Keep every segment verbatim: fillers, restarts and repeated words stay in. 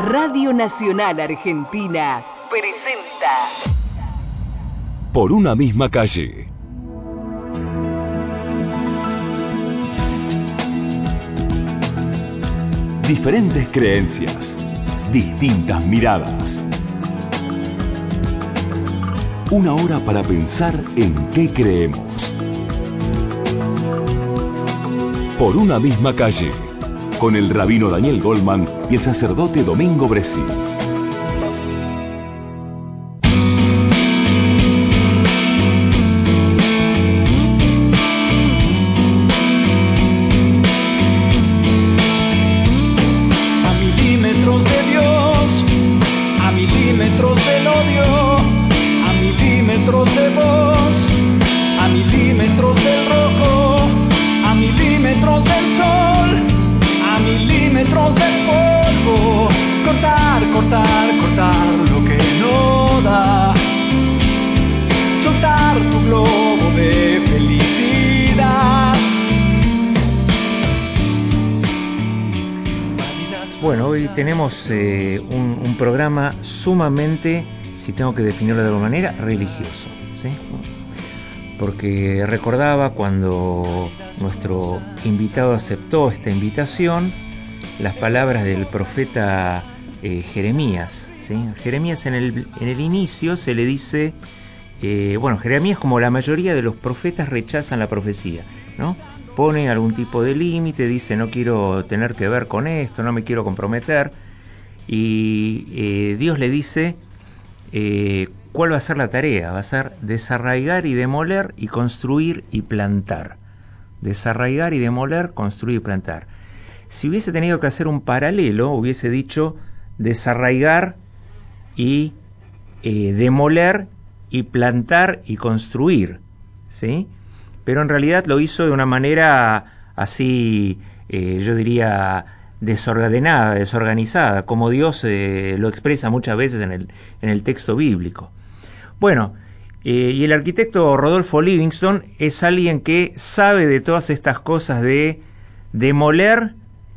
Radio Nacional Argentina presenta Por una misma calle. Diferentes creencias, distintas miradas. Una hora para pensar en qué creemos. Por una misma calle, con el rabino Daniel Goldman y el sacerdote Domingo Bresi. Tenemos eh, un, un programa sumamente, si tengo que definirlo de alguna manera, religioso, ¿sí? Porque recordaba cuando nuestro invitado aceptó esta invitación las palabras del profeta eh, Jeremías, ¿sí? Jeremías en el, en el inicio se le dice, eh, bueno, Jeremías, como la mayoría de los profetas, rechazan la profecía, ¿no? Pone algún tipo de límite, dice no quiero tener que ver con esto, no me quiero comprometer, y eh, Dios le dice eh, cuál va a ser la tarea. Va a ser desarraigar y demoler y construir y plantar. Desarraigar y demoler, construir y plantar. Si hubiese tenido que hacer un paralelo, hubiese dicho desarraigar y eh, demoler y plantar y construir, ¿sí? Pero en realidad lo hizo de una manera así, eh, yo diría, desordenada, desorganizada, como Dios eh, lo expresa muchas veces en el, en el texto bíblico. Bueno, eh, y el arquitecto Rodolfo Livingston es alguien que sabe de todas estas cosas de demoler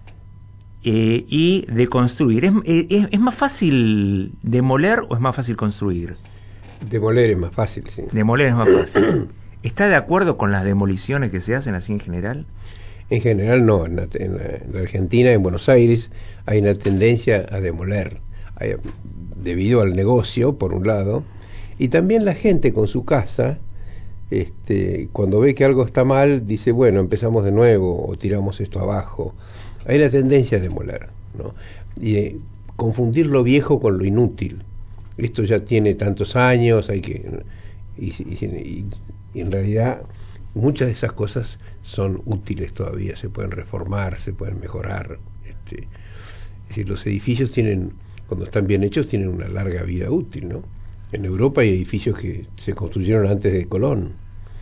eh, y de construir. ¿Es, es, ¿Es más fácil demoler o es más fácil construir? Demoler es más fácil, sí. Demoler es más fácil. ¿Está de acuerdo con las demoliciones que se hacen así en general? En general no, en la, en la, en la Argentina, en Buenos Aires, hay una tendencia a demoler, hay, debido al negocio, por un lado, y también la gente con su casa, este, cuando ve que algo está mal, dice, bueno, empezamos de nuevo, o tiramos esto abajo. Hay la tendencia a demoler, ¿no? Y eh, confundir lo viejo con lo inútil. Esto ya tiene tantos años, hay que... y, y, y, y en realidad muchas de esas cosas son útiles todavía, se pueden reformar, se pueden mejorar. Este, es decir, los edificios tienen, cuando están bien hechos, tienen una larga vida útil, ¿no? En Europa hay edificios que se construyeron antes de Colón.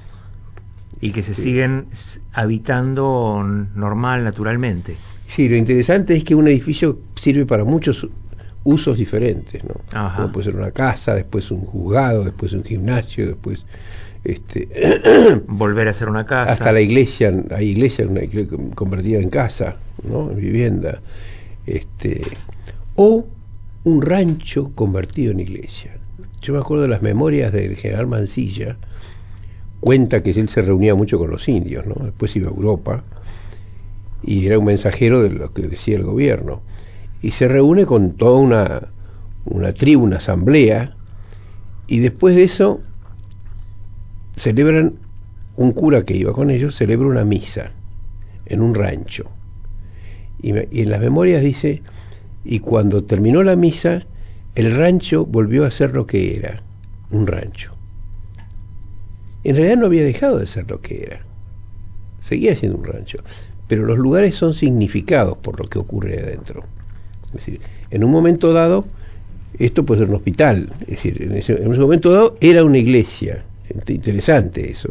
Y que se sí. siguen habitando normal, naturalmente. Sí, lo interesante es que un edificio sirve para muchos usos diferentes, ¿no? Ajá. Como puede ser una casa, después un juzgado, después un gimnasio, después... Este, volver a hacer una casa. Hasta la iglesia, hay iglesias una iglesia convertida en casa, ¿no? En vivienda. Este, o un rancho convertido en iglesia. Yo me acuerdo de las memorias del general Mansilla, cuenta que él se reunía mucho con los indios, ¿no? Después iba a Europa y era un mensajero de lo que decía el gobierno. Y se reúne con toda una, una tribu, una asamblea, y después de eso celebran, un cura que iba con ellos celebra una misa en un rancho, y, me, y en las memorias dice, y cuando terminó la misa el rancho volvió a ser lo que era, un rancho. En realidad no había dejado de ser lo que era, seguía siendo un rancho, pero los lugares son significados por lo que ocurre adentro. Es decir, en un momento dado esto puede ser un hospital, es decir, en ese, en ese momento dado era una iglesia. Interesante eso.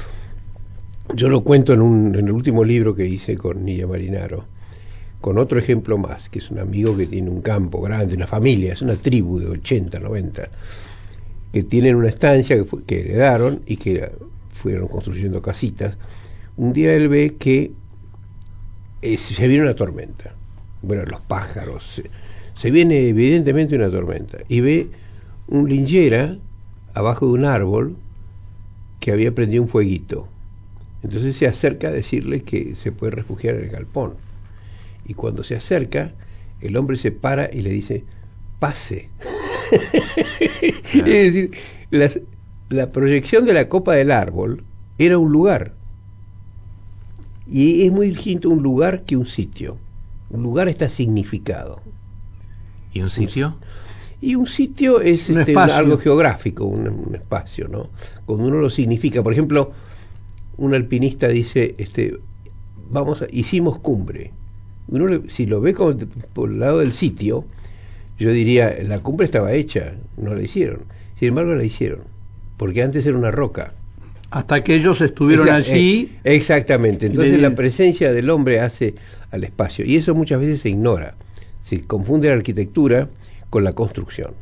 Yo lo cuento en, un, en el último libro que hice con Nidia Marinaro, con otro ejemplo más, que es un amigo que tiene un campo grande, una familia, es una tribu de ochenta, noventa, que tienen una estancia que, fue, que heredaron y que fueron construyendo casitas. Un día él ve que eh, se viene una tormenta. Bueno, los pájaros se, se viene evidentemente una tormenta, y ve un linchera abajo de un árbol que había prendido un fueguito. Entonces se acerca a decirle que se puede refugiar en el galpón. Y cuando se acerca, el hombre se para y le dice, pase. Claro. Es decir, las, la proyección de la copa del árbol era un lugar. Y es muy distinto un lugar que un sitio. Un lugar está significado. ¿Y un sitio? Y un sitio es un este, espacio. algo geográfico, un, un espacio, ¿no? Cuando uno lo significa, por ejemplo, un alpinista dice, este, vamos a, hicimos cumbre. Uno le, si lo ve como, por el lado del sitio, yo diría, la cumbre estaba hecha, no la hicieron. Sin embargo, la hicieron, porque antes era una roca. Hasta que ellos estuvieron Exa- allí. eh, exactamente. Entonces le- la presencia del hombre hace al espacio, y eso muchas veces se ignora. Se confunde la arquitectura con la construcción,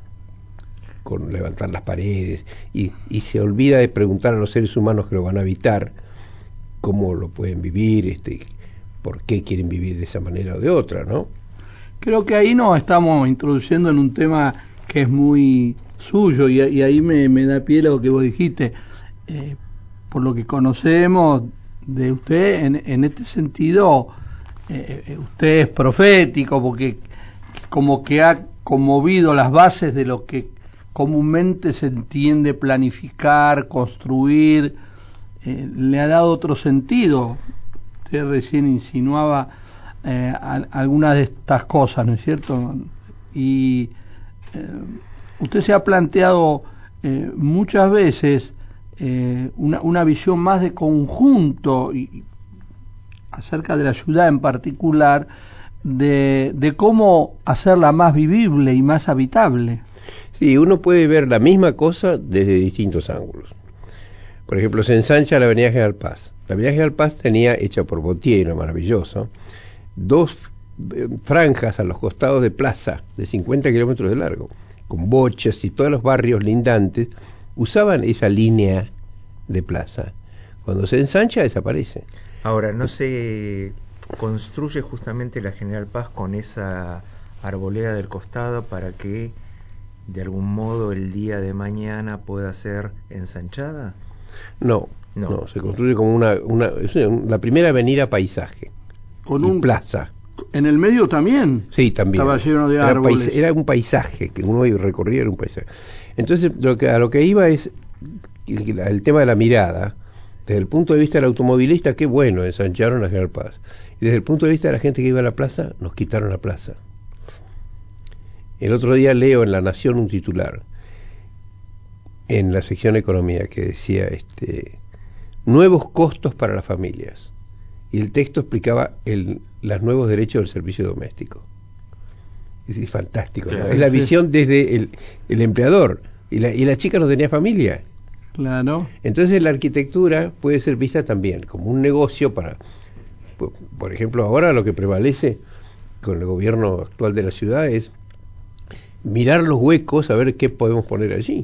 con levantar las paredes, y, y se olvida de preguntar a los seres humanos que lo van a habitar cómo lo pueden vivir, este, por qué quieren vivir de esa manera o de otra, ¿no? Creo que ahí nos estamos introduciendo en un tema que es muy suyo, y, y ahí me, me da pie lo que vos dijiste. Eh, por lo que conocemos de usted, en, en este sentido, eh, usted es profético, porque como que ha conmovido las bases de lo que comúnmente se entiende planificar, construir, eh, le ha dado otro sentido. Usted recién insinuaba eh, a, algunas de estas cosas, ¿no es cierto? Y eh, usted se ha planteado eh, muchas veces eh, una, una visión más de conjunto y, acerca de la ciudad en particular, de, de cómo hacerla más vivible y más habitable. Sí, uno puede ver la misma cosa desde distintos ángulos. Por ejemplo, se ensancha la avenida General Paz. La avenida General Paz tenía, hecha por Botiero, maravilloso, dos eh, franjas a los costados de plaza de cincuenta kilómetros de largo, con bochas, y todos los barrios lindantes usaban esa línea de plaza. Cuando se ensancha, desaparece. Ahora, ¿no se construye justamente la General Paz con esa arboleda del costado para que de algún modo el día de mañana pueda ser ensanchada? No, no, no, se construye como una, una, es una la primera avenida paisaje, con y un plaza. En el medio también. Sí, también. Estaba lleno de era árboles. Pais, era un paisaje que uno recorría, era un paisaje. Entonces, lo que, a lo que iba es el, el tema de la mirada. Desde el punto de vista del automovilista, qué bueno, ensancharon la General Paz. Y desde el punto de vista de la gente que iba a la plaza, nos quitaron la plaza. El otro día leo en La Nación un titular, en la sección Economía, que decía, este, nuevos costos para las familias. Y el texto explicaba el, los nuevos derechos del servicio doméstico. Es decir, fantástico, claro, ¿no? Es la sí. visión desde el, el empleador. Y la, y la chica no tenía familia. Claro. Entonces la arquitectura puede ser vista también como un negocio para, por, por ejemplo, ahora lo que prevalece con el gobierno actual de la ciudad es mirar los huecos, a ver qué podemos poner allí.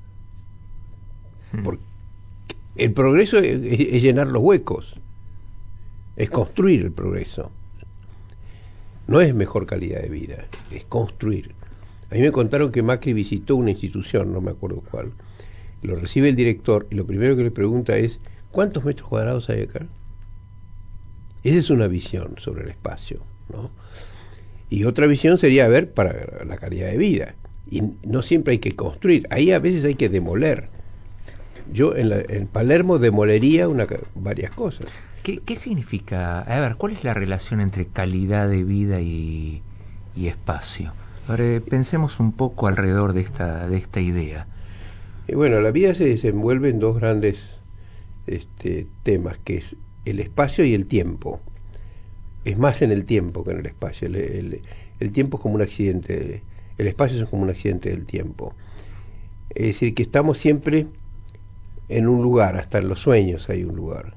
Hmm. Porque el progreso es, es llenar los huecos, es construir el progreso. No es mejor calidad de vida, es construir. A mí me contaron que Macri visitó una institución, no me acuerdo cuál. Lo recibe el director y lo primero que le pregunta es, ¿cuántos metros cuadrados hay acá? Esa es una visión sobre el espacio, ¿no? Y otra visión sería, a ver, para la calidad de vida. Y no siempre hay que construir, ahí a veces hay que demoler. Yo en, la, en Palermo demolería una, varias cosas. ¿Qué, ¿Qué significa? A ver, ¿cuál es la relación entre calidad de vida y, y espacio? Ahora, pensemos un poco alrededor de esta, de esta idea. Y bueno, la vida se desenvuelve en dos grandes este, temas, que es el espacio y el tiempo. Es más en el tiempo que en el espacio. El, el, el tiempo es como un accidente, el espacio es como un accidente del tiempo. Es decir, que estamos siempre en un lugar, hasta en los sueños hay un lugar.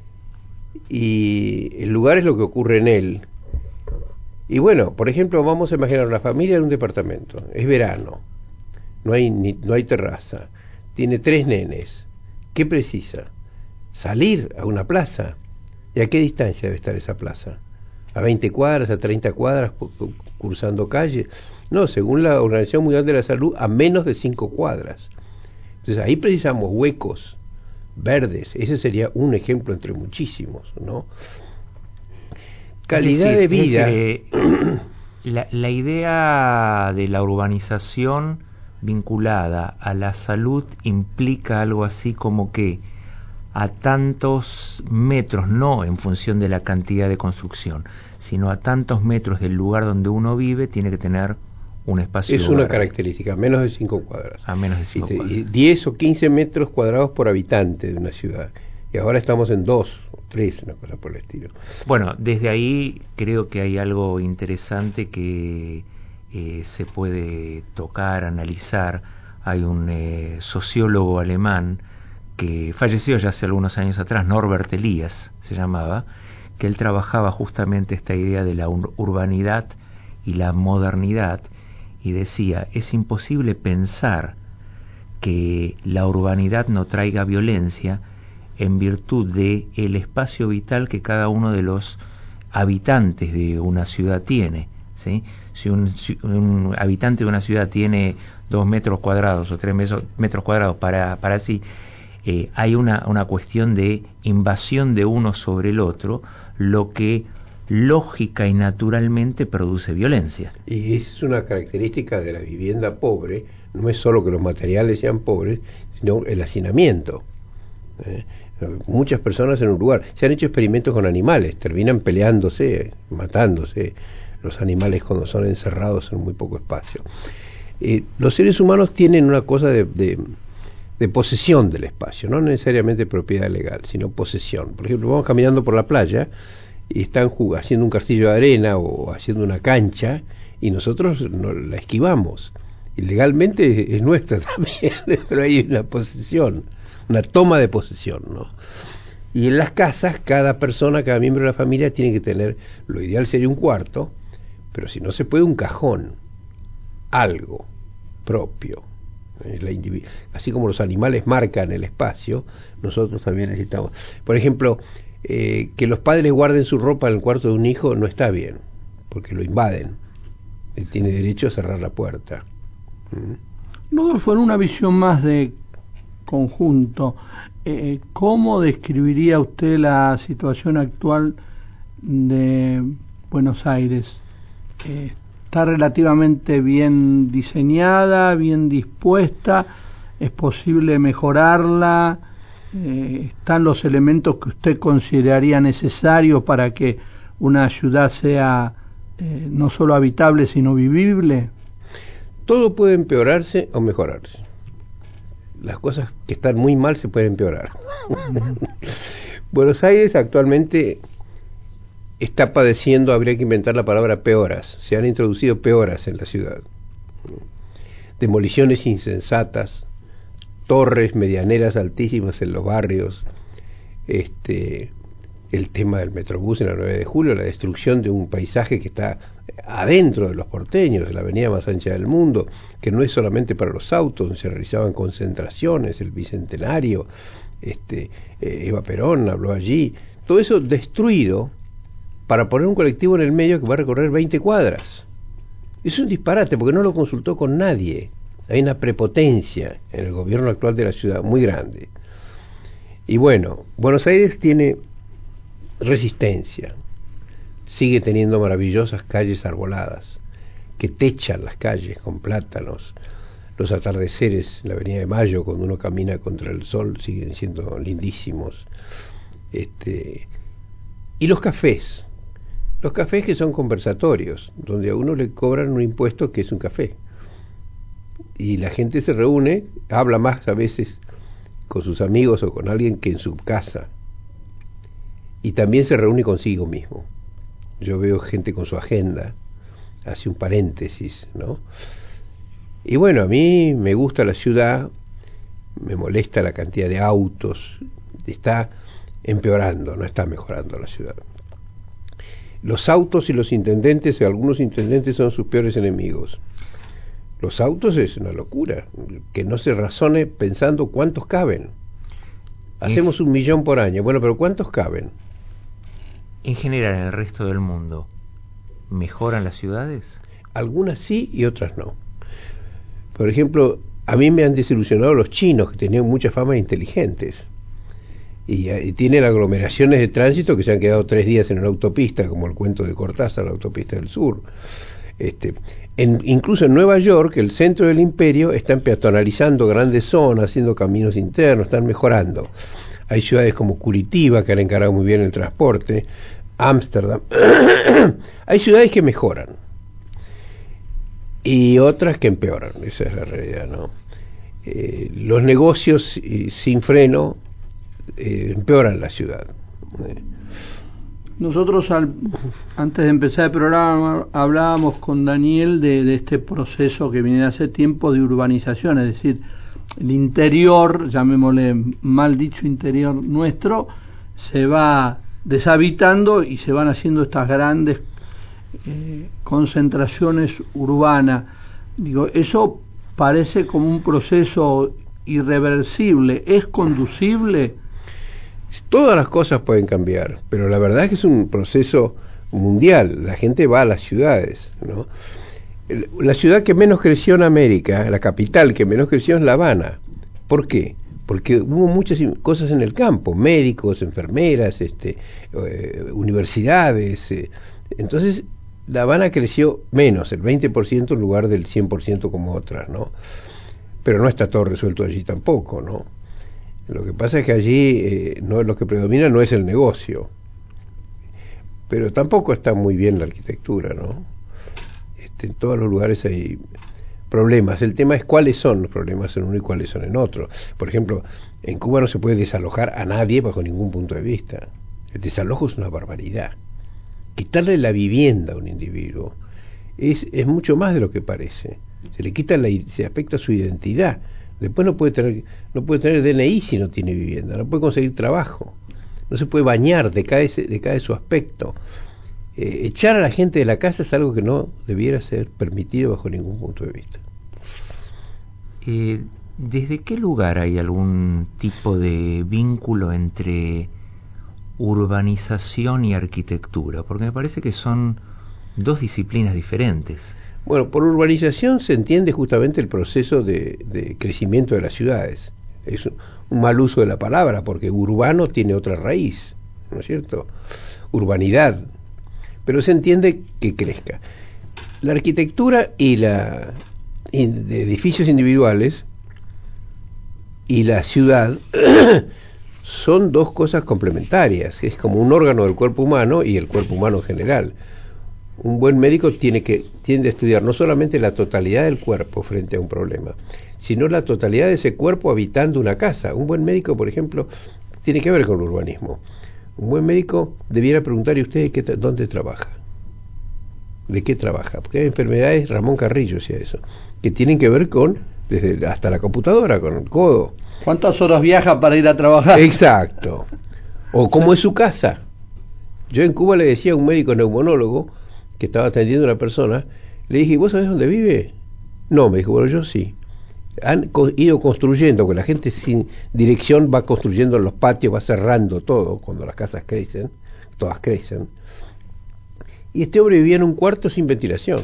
Y el lugar es lo que ocurre en él. Y bueno, por ejemplo, vamos a imaginar una familia en un departamento, es verano, no hay, ni, no hay terraza, tiene tres nenes. ¿Qué precisa? Salir a una plaza. ¿Y a qué distancia debe estar esa plaza? a veinte cuadras, a treinta cuadras, cursando calles. No, según la Organización Mundial de la Salud, a menos de cinco cuadras. Entonces ahí precisamos huecos verdes. Ese sería un ejemplo entre muchísimos, ¿no? Calidad es decir, de vida. Es decir, la, la idea de la urbanización vinculada a la salud implica algo así como que a tantos metros, no en función de la cantidad de construcción, sino a tantos metros del lugar donde uno vive, tiene que tener un espacio. Es una característica, menos de cinco cuadras. A menos de cinco y te, cuadras. Y diez o quince metros cuadrados por habitante de una ciudad. Y ahora estamos en dos o tres, una cosa por el estilo. Bueno, desde ahí creo que hay algo interesante que eh, se puede tocar, analizar. Hay un eh, sociólogo alemán que falleció ya hace algunos años atrás, Norbert Elias se llamaba, que él trabajaba justamente esta idea de la ur- urbanidad y la modernidad, y decía, es imposible pensar que la urbanidad no traiga violencia en virtud de el espacio vital que cada uno de los habitantes de una ciudad tiene, ¿sí? Si un, si un habitante de una ciudad tiene dos metros cuadrados o tres metros cuadrados para, para sí, eh, hay una, una cuestión de invasión de uno sobre el otro, lo que lógica y naturalmente produce violencia. Y esa es una característica de la vivienda pobre, no es solo que los materiales sean pobres, sino el hacinamiento. ¿eh? Muchas personas en un lugar, se han hecho experimentos con animales, terminan peleándose, matándose los animales cuando son encerrados en muy poco espacio. Eh, los seres humanos tienen una cosa de, de, de posesión del espacio, no necesariamente propiedad legal, sino posesión. Por ejemplo, vamos caminando por la playa y están jug- haciendo un castillo de arena o haciendo una cancha y nosotros no la esquivamos. Y legalmente es nuestra también, pero hay una posesión, una toma de posesión, ¿no? Y en las casas, cada persona, cada miembro de la familia tiene que tener, lo ideal sería un cuarto, pero si no se puede, un cajón, algo propio. Eh, la individu- Así como los animales marcan el espacio, nosotros también necesitamos. Por ejemplo, eh, que los padres guarden su ropa en el cuarto de un hijo no está bien, porque lo invaden. Él tiene derecho a cerrar la puerta. ¿Mm? Rodolfo, en una visión más de conjunto, eh, ¿cómo describiría usted la situación actual de Buenos Aires? Eh, ¿Está relativamente bien diseñada, bien dispuesta? ¿Es posible mejorarla? Eh, ¿Están los elementos que usted consideraría necesarios para que una ciudad sea eh, no solo habitable, sino vivible? Todo puede empeorarse o mejorarse. Las cosas que están muy mal se pueden empeorar. Buenos Aires actualmente está padeciendo, habría que inventar la palabra peoras. Se han introducido peoras en la ciudad. Demoliciones insensatas, torres medianeras altísimas en los barrios, este, el tema del Metrobús en la nueve de julio, la destrucción de un paisaje que está adentro de los porteños, la avenida más ancha del mundo, que no es solamente para los autos, donde se realizaban concentraciones, el Bicentenario, este, eh, Eva Perón habló allí, todo eso destruido para poner un colectivo en el medio que va a recorrer veinte cuadras. Es un disparate porque no lo consultó con nadie. Hay una prepotencia en el gobierno actual de la ciudad muy grande. Y bueno, Buenos Aires tiene resistencia, sigue teniendo maravillosas calles arboladas que techan las calles con plátanos. Los atardeceres en la Avenida de Mayo, cuando uno camina contra el sol, siguen siendo lindísimos. Este, y los cafés, los cafés que son conversatorios, donde a uno le cobran un impuesto que es un café. Y la gente se reúne, habla más a veces con sus amigos o con alguien que en su casa. Y también se reúne consigo mismo. Yo veo gente con su agenda, hace un paréntesis, ¿no? Y bueno, a mí me gusta la ciudad, me molesta la cantidad de autos, está empeorando, no está mejorando la ciudad. Los autos y los intendentes, algunos intendentes son sus peores enemigos. Los autos es una locura, que no se razone pensando cuántos caben. Hacemos un millón por año, bueno, pero ¿cuántos caben? En general, en el resto del mundo, ¿mejoran las ciudades? Algunas sí y otras no. Por ejemplo, a mí me han desilusionado los chinos, que tenían mucha fama de inteligentes. Y, y tienen aglomeraciones de tránsito que se han quedado tres días en una autopista, como el cuento de Cortázar, la autopista del sur. Este, en, incluso en Nueva York, el centro del imperio, están peatonalizando grandes zonas, haciendo caminos internos, están mejorando. Hay ciudades como Curitiba, que han encargado muy bien el transporte, Ámsterdam. Hay ciudades que mejoran y otras que empeoran, esa es la realidad, ¿no? Eh, los negocios eh, sin freno eh, empeoran la ciudad. Eh. Nosotros al, antes de empezar el programa hablábamos con Daniel de, de este proceso que viene hace tiempo de urbanización, es decir, el interior, llamémosle mal dicho interior nuestro, se va deshabitando y se van haciendo estas grandes eh, concentraciones urbanas. Digo, eso parece como un proceso irreversible. ¿Es conducible? Todas las cosas pueden cambiar, pero la verdad es que es un proceso mundial. La gente va a las ciudades, ¿no? La ciudad que menos creció en América, la capital que menos creció es La Habana. ¿Por qué? Porque hubo muchas cosas en el campo, médicos, enfermeras, este, eh, universidades. Eh. Entonces, La Habana creció menos, el veinte por ciento en lugar del cien por ciento como otras, ¿no? Pero no está todo resuelto allí tampoco, ¿no? Lo que pasa es que allí eh, no, lo que predomina no es el negocio, pero tampoco está muy bien la arquitectura, ¿no? Este, en todos los lugares hay problemas. El tema es cuáles son los problemas en uno y cuáles son en otro. Por ejemplo, en Cuba no se puede desalojar a nadie bajo ningún punto de vista. El desalojo es una barbaridad. Quitarle la vivienda a un individuo es, es mucho más de lo que parece. Se le quita la, se afecta su identidad. Después no puede tener, no puede tener D N I si no tiene vivienda, no puede conseguir trabajo, no se puede bañar, decae, decae su aspecto. Eh, echar a la gente de la casa es algo que no debiera ser permitido bajo ningún punto de vista. Eh, ¿Desde qué lugar hay algún tipo de vínculo entre urbanización y arquitectura? Porque me parece que son dos disciplinas diferentes. Bueno, por urbanización se entiende justamente el proceso de, de crecimiento de las ciudades. Es un, un mal uso de la palabra, porque urbano tiene otra raíz, ¿no es cierto? Urbanidad. Pero se entiende que crezca. La arquitectura y la y de edificios individuales y la ciudad son dos cosas complementarias. Es como un órgano del cuerpo humano y el cuerpo humano en general. Un buen médico tiene que tiende a estudiar no solamente la totalidad del cuerpo frente a un problema, sino la totalidad de ese cuerpo habitando una casa. Un buen médico, por ejemplo, tiene que ver con el urbanismo. Un buen médico debiera preguntar: ¿y usted qué, dónde trabaja? ¿De qué trabaja? Porque hay enfermedades, Ramón Carrillo decía eso, que tienen que ver con, desde hasta la computadora, con el codo. ¿Cuántas horas viaja para ir a trabajar? Exacto. O cómo es su casa. Yo en Cuba le decía a un médico neumonólogo que estaba atendiendo a una persona, le dije: ¿vos sabés dónde vive? No, me dijo: bueno, yo sí. Han co- ido construyendo, que la gente sin dirección va construyendo en los patios, va cerrando todo, cuando las casas crecen, todas crecen. Y este hombre vivía en un cuarto sin ventilación.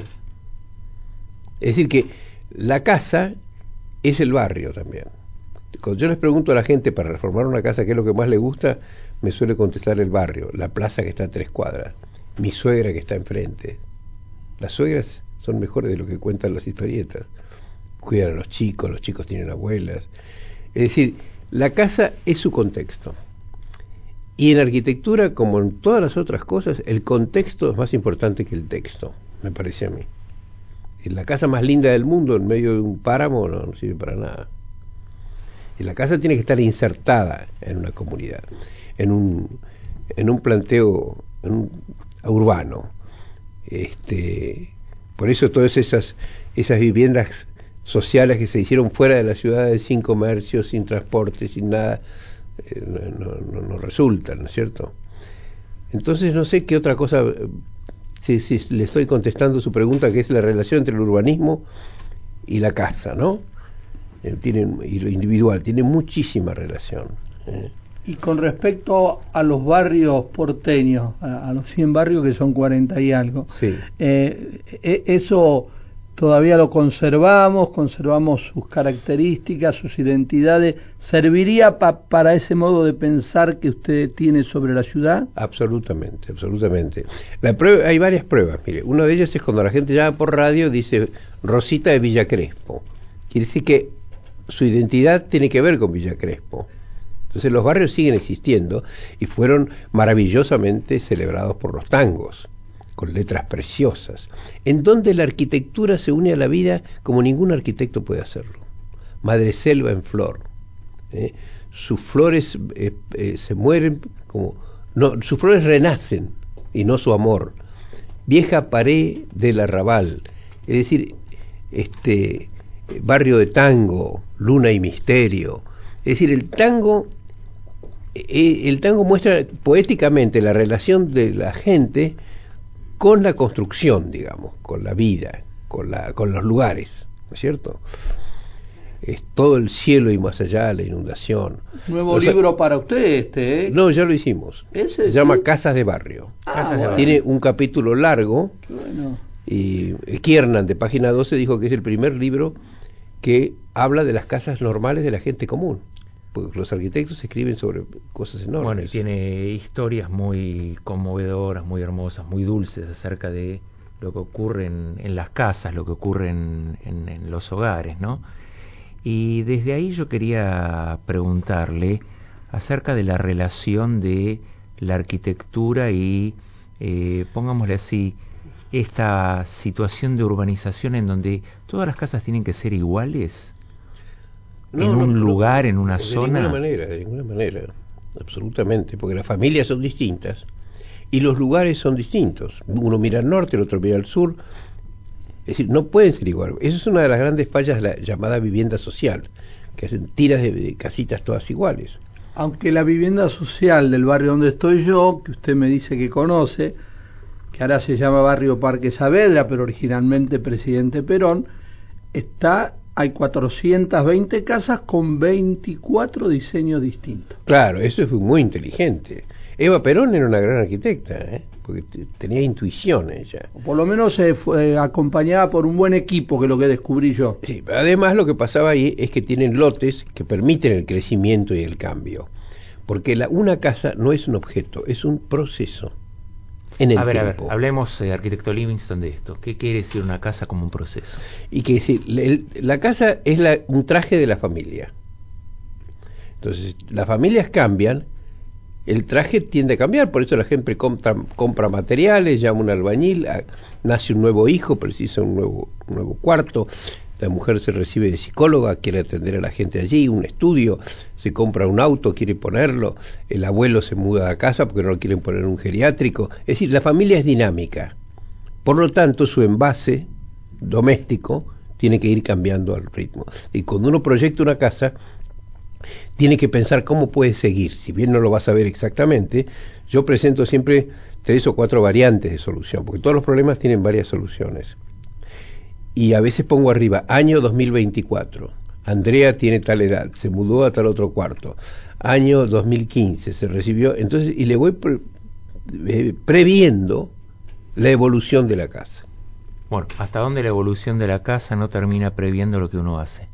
Es decir que la casa es el barrio también. Cuando yo les pregunto a la gente para reformar una casa qué es lo que más le gusta, me suele contestar el barrio, la plaza que está a tres cuadras, mi suegra que está enfrente. Las suegras son mejores de lo que cuentan las historietas. Cuidan a los chicos, los chicos tienen abuelas. Es decir, la casa es su contexto. Y en arquitectura, como en todas las otras cosas, el contexto es más importante que el texto, me parece a mí. Y la casa más linda del mundo en medio de un páramo no, no sirve para nada. Y la casa tiene que estar insertada en una comunidad, en un, en un planteo en un, urbano. Este, por eso todas esas, esas viviendas sociales que se hicieron fuera de las ciudades, sin comercio, sin transporte, sin nada, eh, no, no, no resultan, ¿no es cierto? Entonces no sé qué otra cosa, si, si le estoy contestando su pregunta, que es la relación entre el urbanismo y la casa, ¿no? Eh, tienen, y lo individual, tiene muchísima relación. ¿eh? Y con respecto a los barrios porteños, a, a los cien barrios que son cuarenta y algo, Sí. eh, eh, eso todavía lo conservamos, conservamos sus características, sus identidades. ¿Serviría pa, para ese modo de pensar que usted tiene sobre la ciudad? Absolutamente, absolutamente. La prueba, hay varias pruebas, mire. Una de ellas es cuando la gente llama por radio, dice Rosita de Villa Crespo. Quiere decir que su identidad tiene que ver con Villa Crespo. Entonces los barrios siguen existiendo y fueron maravillosamente celebrados por los tangos, con letras preciosas, en donde la arquitectura se une a la vida como ningún arquitecto puede hacerlo. Madreselva en flor, ¿eh? Sus flores eh, eh, se mueren como no, sus flores renacen y no su amor. Vieja pared del arrabal, es decir, este barrio de tango, luna y misterio. Es decir, el tango el tango muestra poéticamente la relación de la gente con la construcción, digamos, con la vida, con la con los lugares, ¿no es cierto? Es todo el cielo y más allá, la inundación. Nuevo O sea, libro para usted este, ¿eh? No, ya lo hicimos. ¿Ese Se sí? llama Casas de Barrio. Ah, Casas de bueno. Barrio. Tiene un capítulo largo Qué bueno. y Kiernan de página doce dijo que es el primer libro que habla de las casas normales de la gente común, porque los arquitectos escriben sobre cosas enormes. Bueno, y tiene historias muy conmovedoras, muy hermosas, muy dulces acerca de lo que ocurre en, en las casas, lo que ocurre en, en, en los hogares, ¿no? Y desde ahí yo quería preguntarle acerca de la relación de la arquitectura y, eh, pongámosle así, esta situación de urbanización en donde todas las casas tienen que ser iguales. No, en no, un no, lugar, en una de zona. De ninguna manera, de ninguna manera, absolutamente, porque las familias son distintas y los lugares son distintos. Uno mira al norte, el otro mira al sur. Es decir, no pueden ser igual. Esa es una de las grandes fallas de la llamada vivienda social, que hacen tiras de, de casitas todas iguales. Aunque la vivienda social del barrio donde estoy yo, que usted me dice que conoce, que ahora se llama Barrio Parque Saavedra, pero originalmente Presidente Perón, está, hay cuatrocientas veinte casas con veinticuatro diseños distintos. Claro, eso fue muy inteligente. Eva Perón era una gran arquitecta, ¿eh? Porque t- tenía intuición ella. O por lo menos se fue acompañada por un buen equipo, que es lo que descubrí yo. Sí, pero además lo que pasaba ahí es que tienen lotes que permiten el crecimiento y el cambio. Porque la, una casa no es un objeto, es un proceso. En el A ver, a ver, tiempo. hablemos, eh, arquitecto Livingston, de esto. ¿Qué quiere decir una casa como un proceso? Y que si, el- la casa es la, un traje de la familia. Entonces, las familias cambian, el traje tiende a cambiar, por eso la gente compra, compra materiales, llama a un albañil, a- nace un nuevo hijo, precisa un nuevo, un nuevo cuarto, la mujer se recibe de psicóloga, quiere atender a la gente allí, un estudio, se compra un auto, quiere ponerlo, el abuelo se muda a casa porque no lo quieren poner en un geriátrico, es decir, la familia es dinámica, por lo tanto su envase doméstico tiene que ir cambiando al ritmo, y cuando uno proyecta una casa, tiene que pensar cómo puede seguir, si bien no lo va a saber exactamente. Yo presento siempre tres o cuatro variantes de solución, porque todos los problemas tienen varias soluciones. Y a veces pongo arriba, año dos mil veinticuatro, Andrea tiene tal edad, se mudó a tal otro cuarto, año dos mil quince, se recibió, entonces, y le voy pre eh, previendo la evolución de la casa. Bueno, ¿hasta dónde la evolución de la casa no termina previendo lo que uno hace?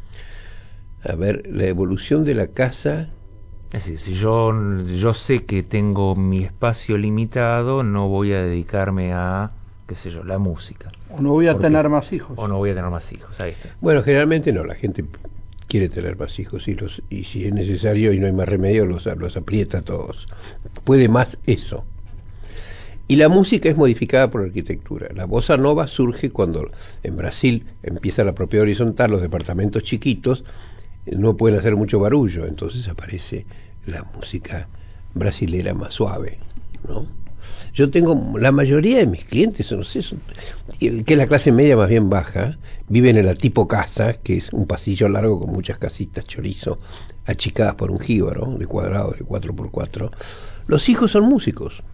A ver, la evolución de la casa... Es decir, si yo, yo sé que tengo mi espacio limitado, no voy a dedicarme a, qué sé yo, la música. O no voy a Porque- tener más hijos. O no voy a tener más hijos, ahí está. Bueno, generalmente no, la gente quiere tener más hijos y, los, y si es necesario y no hay más remedio, los, los aprieta a todos. Puede más eso. Y la música es modificada por la arquitectura. La bossa nova surge cuando en Brasil empieza la propiedad horizontal, los departamentos chiquitos no pueden hacer mucho barullo, entonces aparece la música brasilera más suave, ¿no? Yo tengo, la mayoría de mis clientes, no sé, son, que es la clase media más bien baja, viven en la tipo casa, que es un pasillo largo con muchas casitas chorizo, achicadas por un jíbaro, de cuadrados de cuatro por cuatro. Los hijos son músicos.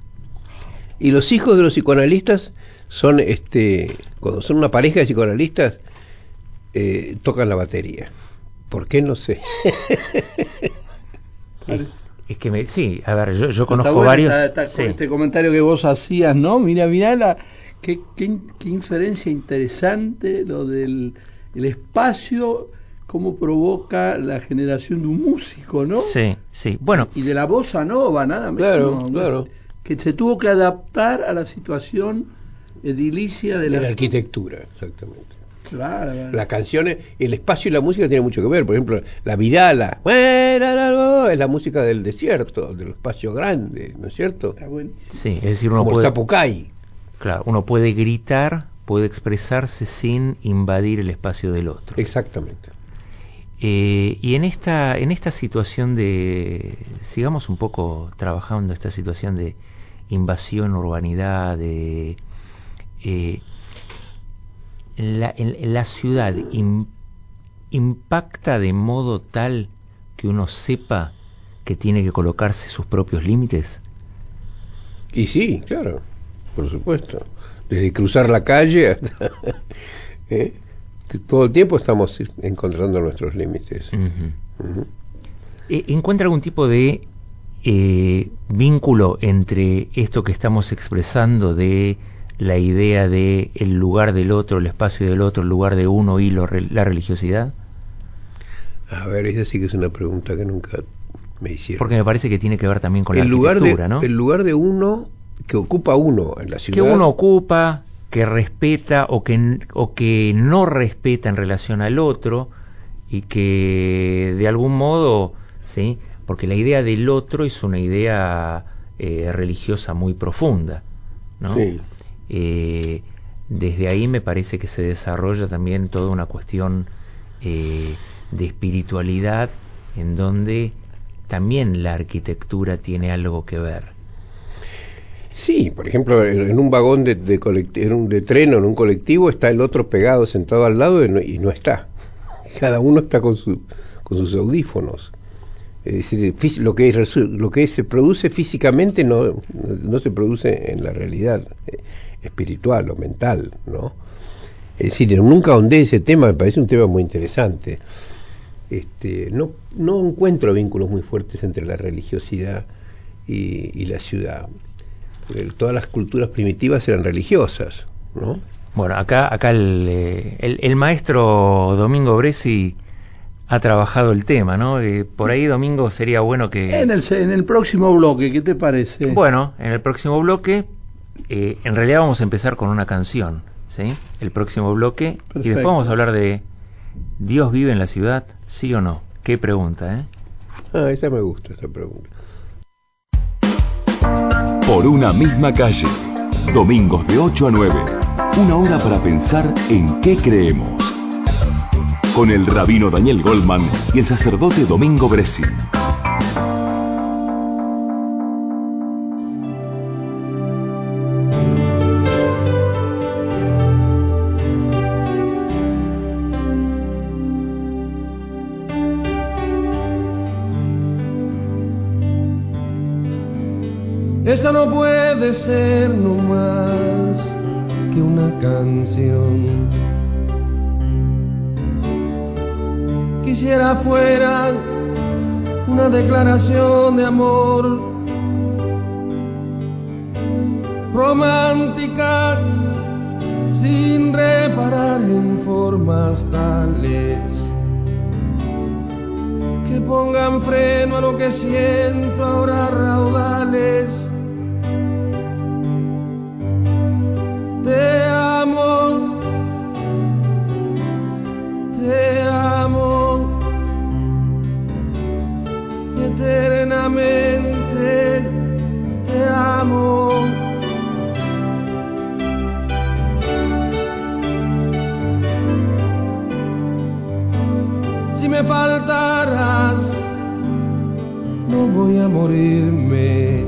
Y los hijos de los psicoanalistas son, este, cuando son una pareja de psicoanalistas, eh, tocan la batería. ¿Por qué? No sé. Es, es que me, sí, a ver, yo, yo conozco bueno, varios. Está, está, sí. Este comentario que vos hacías, ¿no? Mira, mira la qué, qué, qué inferencia interesante lo del el espacio, cómo provoca la generación de un músico, ¿no? Sí, sí. Bueno. Y de la bossa nova, nada menos. Claro, ¿no? claro. Que se tuvo que adaptar a la situación edilicia de, de la, la arquitectura, exactamente. Claro, claro. Las canciones, el espacio y la música tienen mucho que ver. Por ejemplo, la Vidala es la música del desierto, del espacio grande, ¿no es cierto? Está buenísimo. Sí, es decir, uno Como puede, el Zapucay. Claro, uno puede gritar, puede expresarse sin invadir el espacio del otro. Exactamente. Eh, y en esta, en esta situación de, sigamos un poco trabajando esta situación de invasión, urbanidad, de eh, la, en, la ciudad in, impacta de modo tal que uno sepa que tiene que colocarse sus propios límites. Y sí, claro, por supuesto. Desde cruzar la calle hasta... ¿eh? Todo el tiempo estamos encontrando nuestros límites. Uh-huh. Uh-huh. ¿Encuentra algún tipo de eh, vínculo entre esto que estamos expresando de la idea de el lugar del otro, el espacio del otro, el lugar de uno y lo, la religiosidad? A ver, esa sí que es una pregunta que nunca me hicieron. Porque me parece que tiene que ver también con el la lugar arquitectura, de, ¿no? El lugar de uno que ocupa uno en la ciudad. Que uno ocupa, que respeta o que, o que no respeta en relación al otro y que de algún modo, ¿sí? Porque la idea del otro es una idea eh, religiosa muy profunda, ¿no? Sí. Eh, desde ahí me parece que se desarrolla también toda una cuestión eh, de espiritualidad en donde también la arquitectura tiene algo que ver. Sí, por ejemplo, en un vagón de, de, en un, de tren o en un colectivo está el otro pegado sentado al lado y no, y no está. Cada uno está con, su, con sus audífonos. Es decir, lo que, lo que se produce físicamente no, no se produce en la realidad espiritual o mental, ¿no? Es decir, nunca ahondé ese tema, me parece un tema muy interesante. Este, no, no encuentro vínculos muy fuertes entre la religiosidad y, y la ciudad. Todas las culturas primitivas eran religiosas, ¿no? Bueno, acá acá el, el, el maestro Domingo Bressi ha trabajado el tema, ¿no? Eh, por ahí, Domingo, sería bueno que... En el, en el próximo bloque, ¿qué te parece? Bueno, en el próximo bloque, eh, en realidad vamos a empezar con una canción, ¿sí? El próximo bloque. Perfecto. Y después vamos a hablar de ¿Dios vive en la ciudad? ¿Sí o no? Qué pregunta, ¿eh? Ah, esa me gusta, esa pregunta. Por una misma calle, domingos de ocho a nueve, una hora para pensar en qué creemos. Con el rabino Daniel Goldman y el sacerdote Domingo Bressi. Esta no puede ser no más que una canción. Quisiera fuera una declaración de amor romántica, sin reparar en formas tales que pongan freno a lo que siento ahora raudales. Te amo, te amo, eternamente te amo. Si me faltaras, no voy a morirme.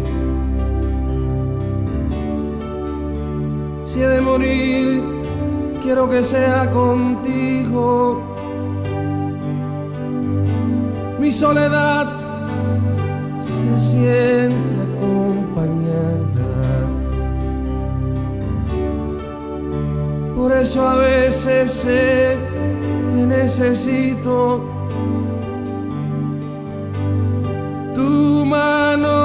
Si he de morir, quiero que sea contigo. Mi soledad se siente acompañada. Por eso a veces sé que necesito tu mano,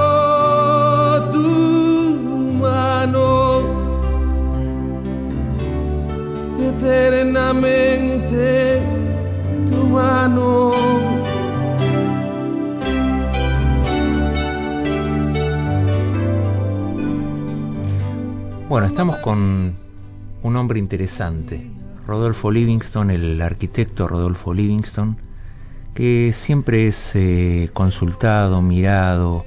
tu mano, eternamente tu mano. Bueno, estamos con un hombre interesante, Rodolfo Livingston, el arquitecto Rodolfo Livingston, que siempre es eh, consultado, mirado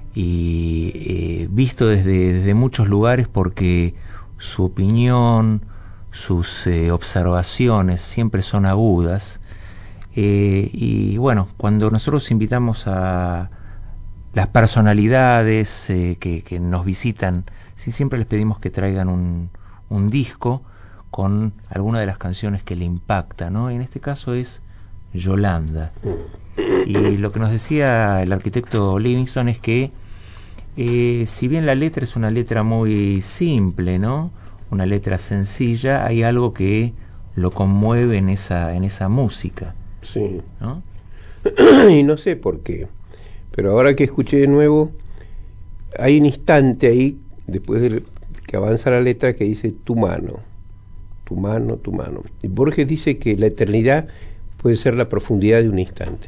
y eh, visto desde, desde muchos lugares porque su opinión, sus eh, observaciones siempre son agudas. Eh, y bueno, cuando nosotros invitamos a las personalidades eh, que, que nos visitan, sí, siempre les pedimos que traigan un, un disco con alguna de las canciones que le impacta, ¿no? En este caso es Yolanda. Y lo que nos decía el arquitecto Livingston es que eh, si bien la letra es una letra muy simple, ¿no? Una letra sencilla, hay algo que lo conmueve en esa, en esa música. Sí. ¿No? Y no sé por qué, pero ahora que escuché de nuevo, hay un instante ahí, después de que avanza la letra, que dice tu mano, tu mano, tu mano. Y Borges dice que la eternidad puede ser la profundidad de un instante.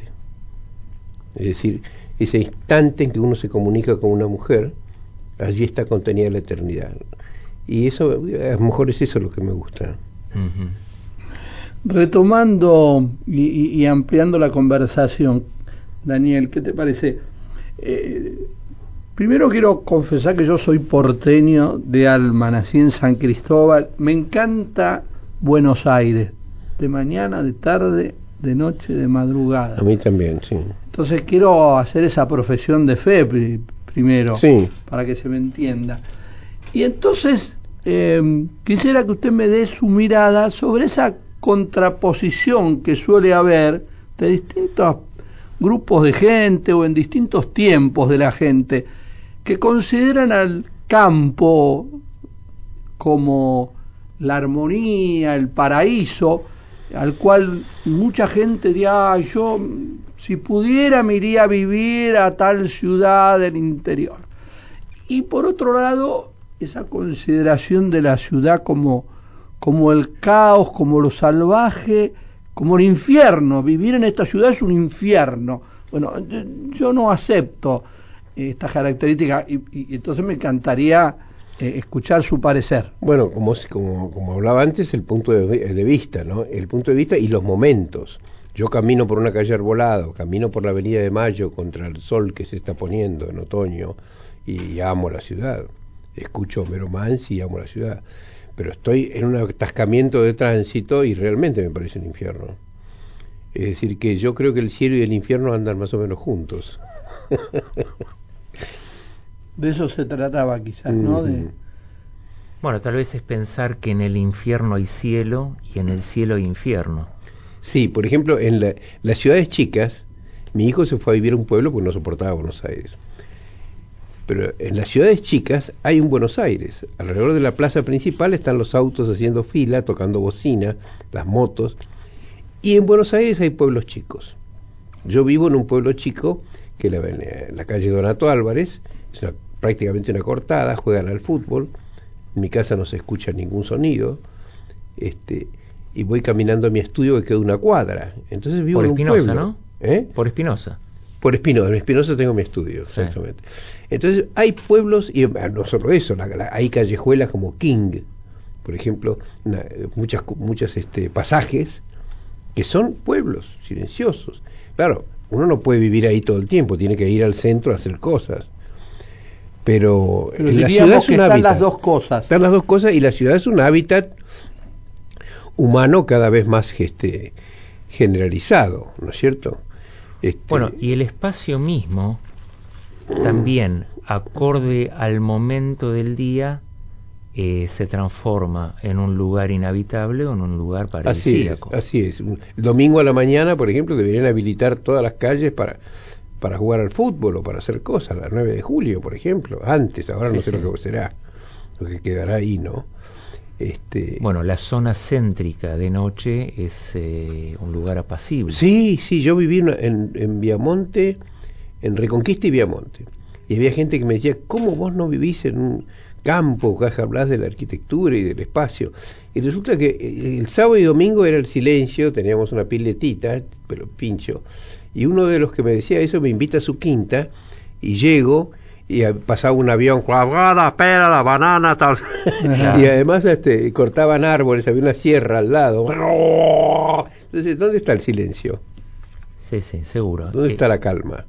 Es decir, ese instante en que uno se comunica con una mujer, allí está contenida la eternidad. Y eso, a lo mejor es eso lo que me gusta. Uh-huh. Retomando y, y, y ampliando la conversación, Daniel, ¿qué te parece? Eh, primero quiero confesar que yo soy porteño de alma, nací en San Cristóbal, me encanta Buenos Aires, de mañana, de tarde, de noche, de madrugada. A mí también, sí. Entonces quiero hacer esa profesión de fe pri- primero, sí, para que se me entienda. Y entonces eh, quisiera que usted me dé su mirada sobre esa contraposición que suele haber de distintos grupos de gente o en distintos tiempos de la gente que consideran al campo como la armonía, el paraíso, al cual mucha gente diría, ay, yo si pudiera me iría a vivir a tal ciudad del interior. Y por otro lado, esa consideración de la ciudad como, como el caos, como lo salvaje, como el infierno. Vivir en esta ciudad es un infierno. Bueno, yo no acepto esta característica y, y entonces me encantaría eh, escuchar su parecer. Bueno, como, como, como hablaba antes, el punto de, de vista, ¿no? El punto de vista y los momentos. Yo camino por una calle arbolada, camino por la Avenida de Mayo contra el sol que se está poniendo en otoño y amo la ciudad. Escucho Homero Mansi y amo la ciudad. Pero estoy en un atascamiento de tránsito y realmente me parece un infierno. Es decir, que yo creo que el cielo y el infierno andan más o menos juntos. De eso se trataba quizás, ¿no? De... Bueno, tal vez es pensar que en el infierno hay cielo y en el cielo hay infierno. Sí, por ejemplo, en la, las ciudades chicas, mi hijo se fue a vivir a un pueblo porque no soportaba Buenos Aires. Pero en las ciudades chicas hay un Buenos Aires. Alrededor de la plaza principal están los autos haciendo fila, tocando bocina, las motos. Y en Buenos Aires hay pueblos chicos. Yo vivo en un pueblo chico, que la, en la calle Donato Álvarez, es una, prácticamente una cortada, juegan al fútbol. En mi casa no se escucha ningún sonido. Este, y voy caminando a mi estudio que queda una cuadra. Entonces vivo Por en un Espinosa, pueblo. ¿no? ¿Eh? Por Espinosa. Por Espinosa, en Espinosa tengo mi estudio, sí. Exactamente. Entonces hay pueblos, y no solo eso, la, la, hay callejuelas como King, por ejemplo, una, muchas muchas este, pasajes que son pueblos silenciosos. Claro, uno no puede vivir ahí todo el tiempo, tiene que ir al centro a hacer cosas. Pero, Pero en la ciudad es un que están hábitat. las dos cosas. Están las dos cosas y la ciudad es un hábitat humano cada vez más este, generalizado, ¿no es cierto? Este... Bueno, y el espacio mismo también, acorde al momento del día, eh, se transforma en un lugar inhabitable o en un lugar paradisíaco. Así es, así es. El domingo a la mañana, por ejemplo, deberían habilitar todas las calles para para jugar al fútbol o para hacer cosas, la nueve de julio, por ejemplo, antes, ahora sí, no sé sí. lo que será, lo que quedará ahí, ¿no? Este... Bueno, la zona céntrica de noche es eh, un lugar apacible. Sí, sí, yo viví en, en Viamonte en Reconquista y Viamonte. Y había gente que me decía, ¿cómo vos no vivís en un campo, que hablas de la arquitectura y del espacio? Y resulta que el sábado y domingo era el silencio, teníamos una piletita, pero pincho, y uno de los que me decía eso me invita a su quinta, y llego, y pasaba un avión, la pera, la banana, tal. Y además este, cortaban árboles, había una sierra al lado. Entonces, ¿dónde está el silencio? Sí, sí, seguro. ¿Dónde eh, está la calma?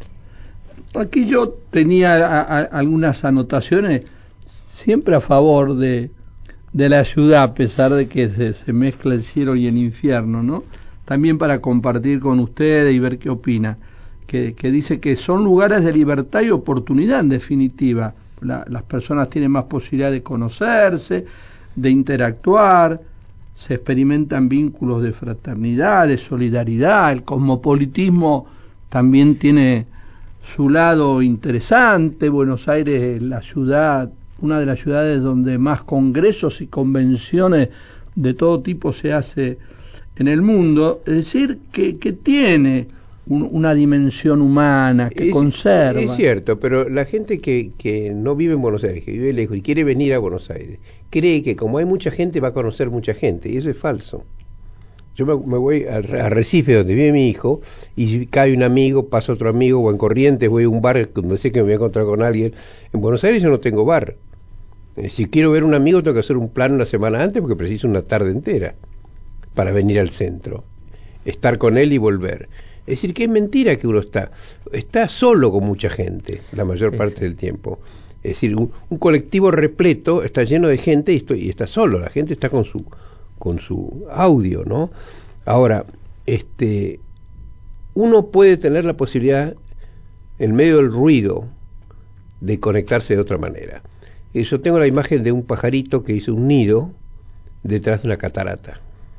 Aquí yo tenía a, a, algunas anotaciones siempre a favor de, de la ciudad, a pesar de que se, se mezcla el cielo y el infierno, ¿no? También para compartir con ustedes y ver qué opina. Que, que dice que son lugares de libertad y oportunidad, en definitiva. La, las personas tienen más posibilidad de conocerse, de interactuar, se experimentan vínculos de fraternidad, de solidaridad. El cosmopolitismo también tiene su lado interesante. Buenos Aires es la ciudad, una de las ciudades donde más congresos y convenciones de todo tipo se hace en el mundo. Es decir, que, que tiene un, una dimensión humana, que es, conserva. Es cierto, pero la gente que, que no vive en Buenos Aires, que vive lejos y quiere venir a Buenos Aires, cree que como hay mucha gente va a conocer mucha gente, y eso es falso. Yo me, me voy a, a Recife, donde vive mi hijo, y cae un amigo, pasa otro amigo, o en Corrientes voy a un bar donde sé que me voy a encontrar con alguien. En Buenos Aires yo no tengo bar. Eh, si quiero ver un amigo tengo que hacer un plan una semana antes porque preciso una tarde entera para venir al centro, estar con él y volver. Es decir, que es mentira que uno está, está solo con mucha gente la mayor sí, parte sí. del tiempo. Es decir, un, un colectivo repleto está lleno de gente y, estoy, y está solo, la gente está con su con su audio, ¿no? Ahora, este, uno puede tener la posibilidad, en medio del ruido, de conectarse de otra manera. Y yo tengo la imagen de un pajarito que hizo un nido detrás de una catarata.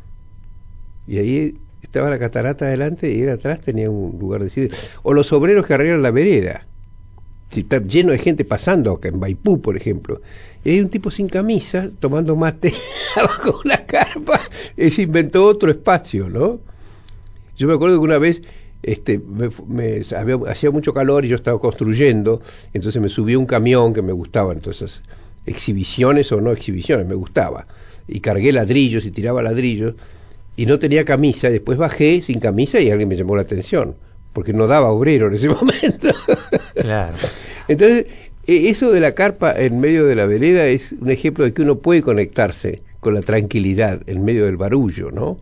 Y ahí estaba la catarata adelante y él atrás tenía un lugar de sitio. O los obreros que arreglan la vereda. Si está lleno de gente pasando, acá en Maipú, por ejemplo, y hay un tipo sin camisa tomando mate abajo de una carpa, y se inventó otro espacio, ¿no? Yo me acuerdo que una vez este, me, me, había, hacía mucho calor y yo estaba construyendo, entonces me subí a un camión que me gustaba, entonces exhibiciones o no exhibiciones, me gustaba, y cargué ladrillos y tiraba ladrillos, y no tenía camisa, y después bajé sin camisa y alguien me llamó la atención, porque no daba obrero en ese momento. Claro. Entonces, eso de la carpa en medio de la vereda es un ejemplo de que uno puede conectarse con la tranquilidad en medio del barullo, ¿no?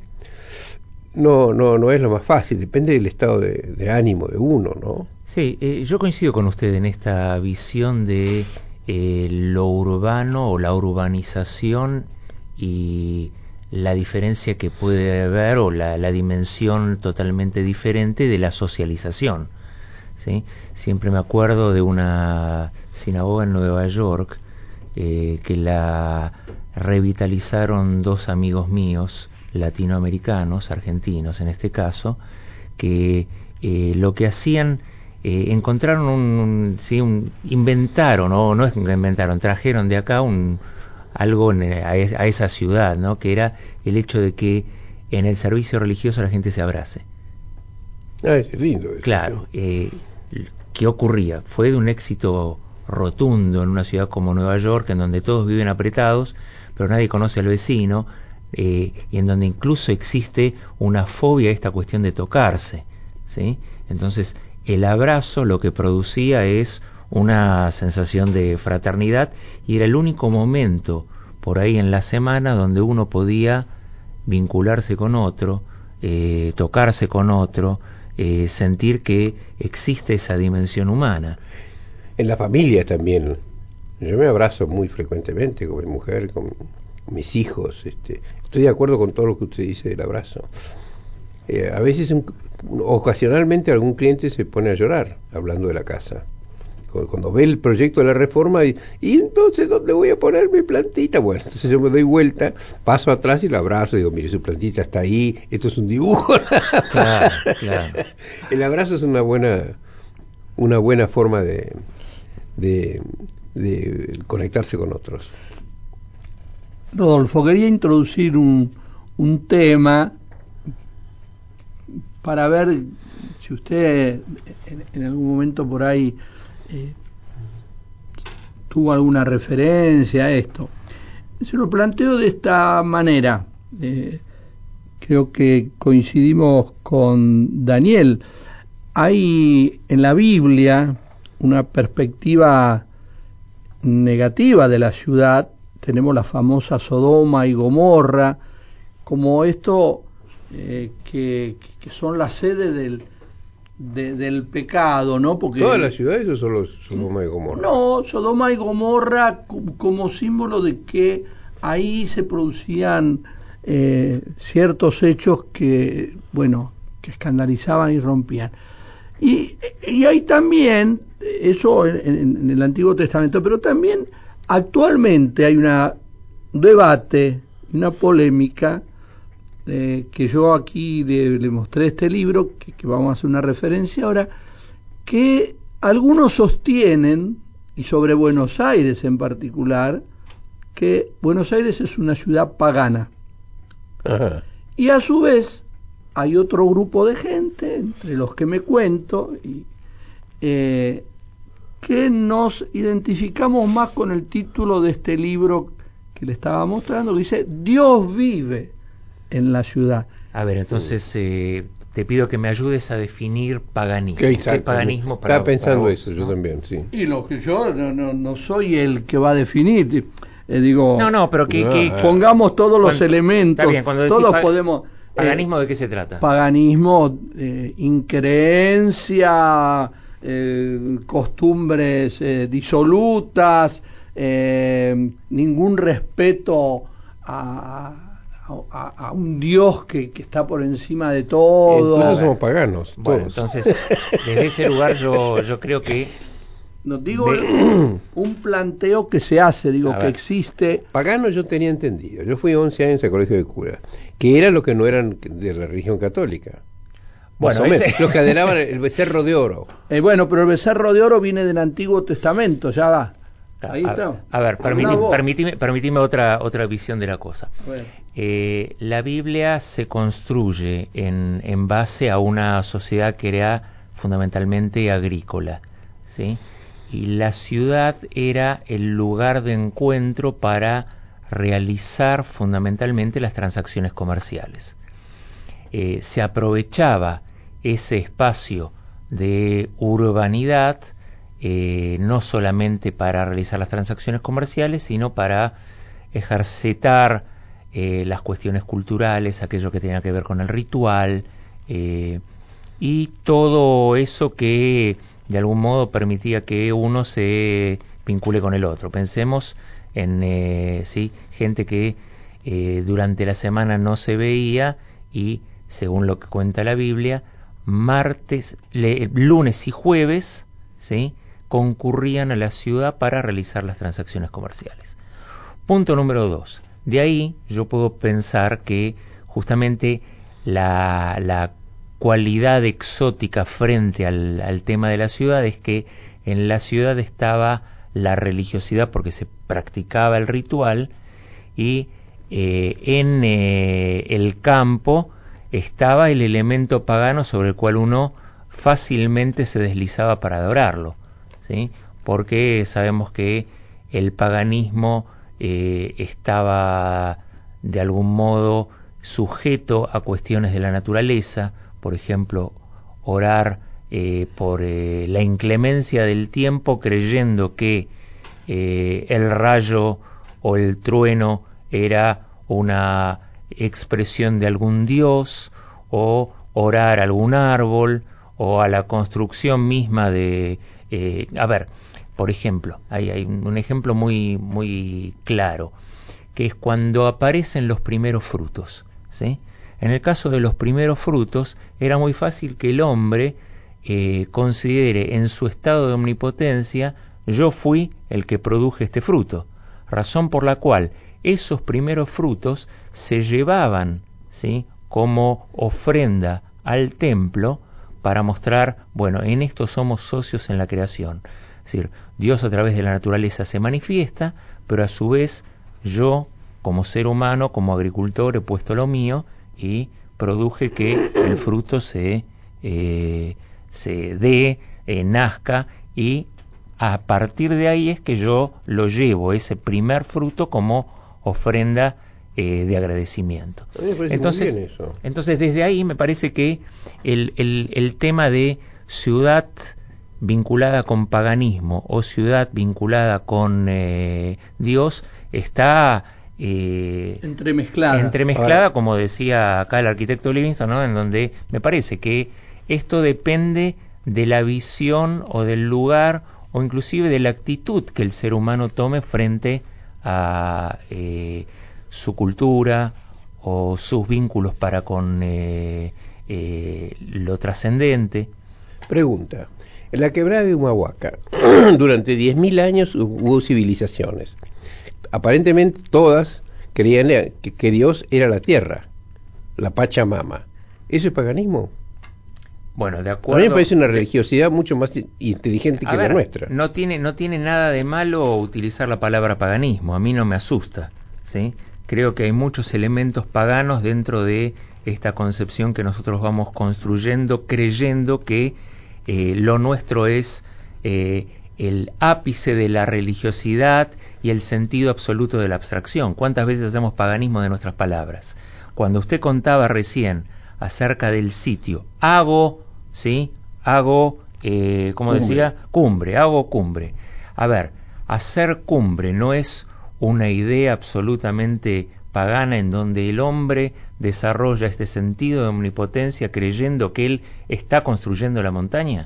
No, no, no es lo más fácil, depende del estado de, de ánimo de uno, ¿no? Sí, eh, yo coincido con usted en esta visión de eh, lo urbano o la urbanización y la diferencia que puede haber o la, la dimensión totalmente diferente de la socialización, ¿sí? Siempre me acuerdo de una sinagoga en Nueva York eh, que la revitalizaron dos amigos míos latinoamericanos, argentinos en este caso, que eh, lo que hacían, eh, encontraron un, un, sí, un inventaron, no, no es que inventaron, trajeron de acá un algo en, a, es, a esa ciudad, ¿no? Que era el hecho de que en el servicio religioso la gente se abrace. Ah, es lindo eso. Claro, eh, ¿qué ocurría? Fue de un éxito rotundo en una ciudad como Nueva York, en donde todos viven apretados, pero nadie conoce al vecino, eh, y en donde incluso existe una fobia a esta cuestión de tocarse, ¿sí? Entonces, el abrazo lo que producía es una sensación de fraternidad y era el único momento por ahí en la semana donde uno podía vincularse con otro, eh, tocarse con otro, eh, sentir que existe esa dimensión humana. En la familia también. Yo me abrazo muy frecuentemente con mi mujer, con mis hijos. Este, estoy de acuerdo con todo lo que usted dice del abrazo. Eh, a veces, un, ocasionalmente, algún cliente se pone a llorar hablando de la casa. Cuando ve el proyecto de la reforma y, y entonces ¿dónde voy a poner mi plantita? Bueno, entonces yo me doy vuelta, paso atrás y lo abrazo y digo, mire, su plantita está ahí, esto es un dibujo. Claro, claro. El abrazo es una buena una buena forma de, de, de conectarse con otros. Rodolfo, quería introducir un, un tema para ver si usted en, en algún momento por ahí eh, tuvo alguna referencia a esto, se lo planteo de esta manera. Eh, creo que coincidimos con Daniel. Hay en la Biblia una perspectiva negativa de la ciudad. Tenemos la famosa Sodoma y Gomorra, como esto eh, que, que son la sede del, de, del pecado, ¿no? Porque ¿todas las ciudades o solo Sodoma y Gomorra? No, Sodoma y Gomorra como símbolo de que ahí se producían eh, ciertos hechos que, bueno, que escandalizaban y rompían. Y, y hay también, eso en, en el Antiguo Testamento, pero también actualmente hay una debate, una polémica, eh, que yo aquí le, le mostré este libro, que, que vamos a hacer una referencia ahora, que algunos sostienen, y sobre Buenos Aires en particular, que Buenos Aires es una ciudad pagana. Ajá. Y a su vez hay otro grupo de gente, entre los que me cuento, y, eh, que nos identificamos más con el título de este libro que le estaba mostrando, que dice Dios vive en la ciudad. A ver, entonces eh, te pido que me ayudes a definir paganismo. ¿Qué, ¿Qué paganismo para, Estaba pensando para vos, eso, ¿no? yo también, sí. Y lo que yo no, no, no soy el que va a definir, eh, digo, No, no, pero que, Ah, que- pongamos todos los cuando- elementos, está bien, cuando decís todos pa- podemos... ¿Paganismo eh, de qué se trata? Paganismo, eh, increencia, eh, costumbres eh, disolutas, eh, ningún respeto a, a, a un Dios que, que está por encima de todo. Entonces somos paganos, Bueno, todos. entonces, desde ese lugar yo, yo creo que... No digo Me- un planteo que se hace, digo A que ver. existe. Pagano yo tenía entendido. Yo fui once años al colegio de curas, que era lo que no eran de la religión católica. Bueno, Más o menos, ese- los que aderaban el becerro de oro. Eh, bueno, pero el becerro de oro viene del Antiguo Testamento, ya va. Ahí a, está. a ver, permitime, Hablá vos. permitime, permitime otra, otra visión de la cosa. Bueno. Eh, la Biblia se construye en, en base a una sociedad que era fundamentalmente agrícola, ¿sí? Y la ciudad era el lugar de encuentro para realizar fundamentalmente las transacciones comerciales. Eh, se aprovechaba ese espacio de urbanidad eh, no solamente para realizar las transacciones comerciales, sino para ejercitar eh, las cuestiones culturales, aquello que tenía que ver con el ritual, eh, y todo eso que de algún modo permitía que uno se vincule con el otro. Pensemos en eh, sí, gente que eh, durante la semana no se veía y, según lo que cuenta la Biblia, martes, le, lunes y jueves, ¿sí?, concurrían a la ciudad para realizar las transacciones comerciales. Punto número dos. De ahí yo puedo pensar que justamente la, la cualidad exótica frente al, al tema de la ciudad es que en la ciudad estaba la religiosidad porque se practicaba el ritual, y eh, en eh, el campo estaba el elemento pagano sobre el cual uno fácilmente se deslizaba para adorarlo, ¿sí? Porque sabemos que el paganismo eh, estaba de algún modo sujeto a cuestiones de la naturaleza, por ejemplo, orar eh, por eh, la inclemencia del tiempo, creyendo que eh, el rayo o el trueno era una expresión de algún dios, o orar a algún árbol, o a la construcción misma de... Eh, a ver, por ejemplo, hay, hay un ejemplo muy, muy claro, que es cuando aparecen los primeros frutos, ¿sí? En el caso de los primeros frutos, era muy fácil que el hombre eh, considere en su estado de omnipotencia: yo fui el que produje este fruto, razón por la cual esos primeros frutos se llevaban, ¿sí?, como ofrenda al templo para mostrar, bueno, en esto somos socios en la creación. Es decir, Dios a través de la naturaleza se manifiesta, pero a su vez yo, como ser humano, como agricultor, he puesto lo mío y produje que el fruto se eh, se dé, eh, nazca, y a partir de ahí es que yo lo llevo, ese primer fruto, como ofrenda eh, de agradecimiento. A mí me parece Entonces, muy bien eso. entonces desde ahí me parece que el, el, el tema de ciudad vinculada con paganismo o ciudad vinculada con eh, Dios está eh, entremezclada. entremezclada, Ahora, como decía acá el arquitecto Livingston, ¿no? En donde me parece que esto depende de la visión o del lugar o inclusive de la actitud que el ser humano tome frente a eh, su cultura o sus vínculos para con eh, eh, lo trascendente. Pregunta. En la quebrada de Humahuaca, durante diez mil años hubo civilizaciones. Aparentemente todas creían que, que Dios era la tierra, la Pachamama. ¿Eso es paganismo? Bueno, de acuerdo. A mí me parece una religiosidad mucho más inteligente a que ver, la nuestra. No tiene, no tiene nada de malo utilizar la palabra paganismo, a mí no me asusta, ¿sí? Creo que hay muchos elementos paganos dentro de esta concepción que nosotros vamos construyendo, creyendo que eh, lo nuestro es eh, el ápice de la religiosidad y el sentido absoluto de la abstracción. ¿Cuántas veces hacemos paganismo de nuestras palabras? Cuando usted contaba recién acerca del sitio, hago, ¿sí? Hago, eh, como Cumbre. decía, cumbre, hago cumbre. A ver, hacer cumbre no es una idea absolutamente pagana en donde el hombre desarrolla este sentido de omnipotencia creyendo que él está construyendo la montaña.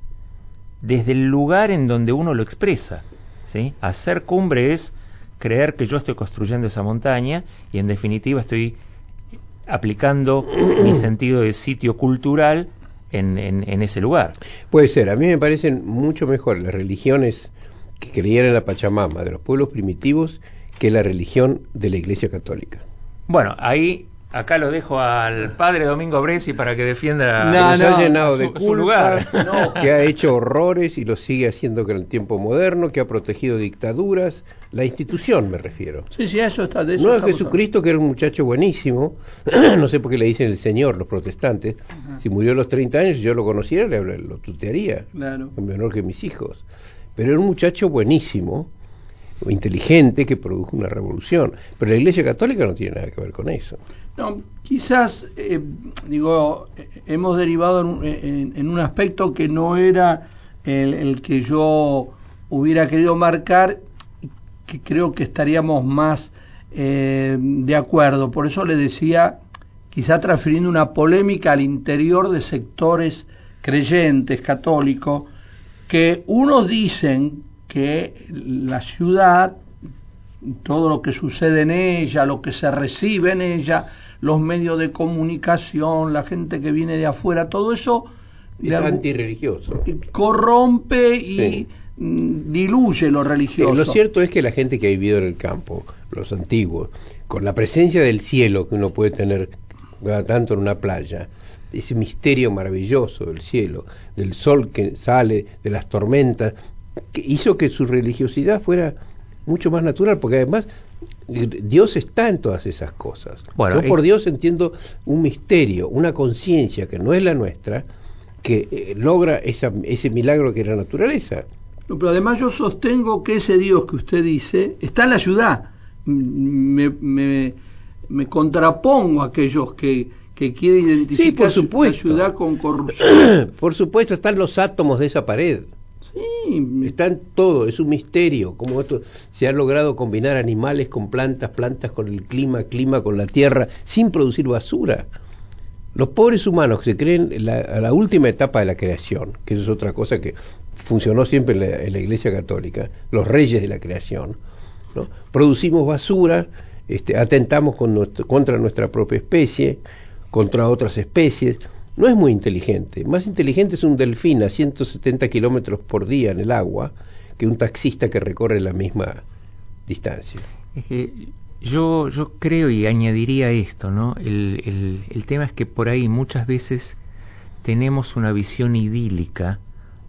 Desde el lugar en donde uno lo expresa, ¿sí? Hacer cumbre es creer que yo estoy construyendo esa montaña y en definitiva estoy aplicando mi sentido de sitio cultural en, en, en ese lugar. Puede ser, a mí me parecen mucho mejor las religiones que creían en la Pachamama de los pueblos primitivos que la religión de la Iglesia Católica. Bueno, ahí, acá lo dejo al padre Domingo Bresi para que defienda No, que nos no, ha llenado su, de su culpa, lugar. no, que ha hecho horrores y lo sigue haciendo con el tiempo moderno, que ha protegido dictaduras, la institución me refiero. Sí, sí, eso está de eso No a estamos Jesucristo, que era un muchacho buenísimo, no sé por qué le dicen el Señor los protestantes. Ajá. Si murió a los treinta años, si yo lo conociera, le, lo tutearía, Claro. menor que mis hijos. Pero era un muchacho buenísimo, inteligente, que produjo una revolución. Pero la Iglesia Católica no tiene nada que ver con eso. No, quizás, eh, digo, eh, hemos derivado en, un- en- en un aspecto que no era el, el que yo hubiera querido marcar, que creo que estaríamos más eh, de acuerdo. Por eso le decía, quizá transfiriendo una polémica al interior de sectores creyentes, católicos, que unos dicen que la ciudad, todo lo que sucede en ella, lo que se recibe en ella, los medios de comunicación, la gente que viene de afuera, todo eso Es de algún- antirreligioso. corrompe y Sí. mm, diluye lo religioso. Eh, lo cierto es que la gente que ha vivido en el campo, los antiguos, con la presencia del cielo que uno puede tener cada tanto en una playa, ese misterio maravilloso del cielo, del sol que sale, de las tormentas, que hizo que su religiosidad fuera mucho más natural, porque además eh, Dios está en todas esas cosas. Bueno, Yo por es- Dios entiendo un misterio, una conciencia que no es la nuestra, que eh, logra esa, ese milagro que es la naturaleza. No, pero además yo sostengo que ese Dios que usted dice está en la ciudad. Me, me, me contrapongo a aquellos que, que quieren identificar Sí, por la supuesto. ciudad con corrupción. Por supuesto, están los átomos de esa pared. Sí, me- Están todo, es un misterio, como esto se ha logrado combinar animales con plantas, plantas con el clima, clima con la tierra, sin producir basura. Los pobres humanos que se creen en la, a la última etapa de la creación, que eso es otra cosa que funcionó siempre en la, en la Iglesia Católica, los reyes de la creación, ¿no? Producimos basura, este, atentamos con nuestro, contra nuestra propia especie, contra otras especies. No es muy inteligente. Más inteligente es un delfín a ciento setenta kilómetros por día en el agua que un taxista que recorre la misma distancia. Es que yo, yo creo y añadiría esto, ¿no? El, el, el tema es que por ahí muchas veces tenemos una visión idílica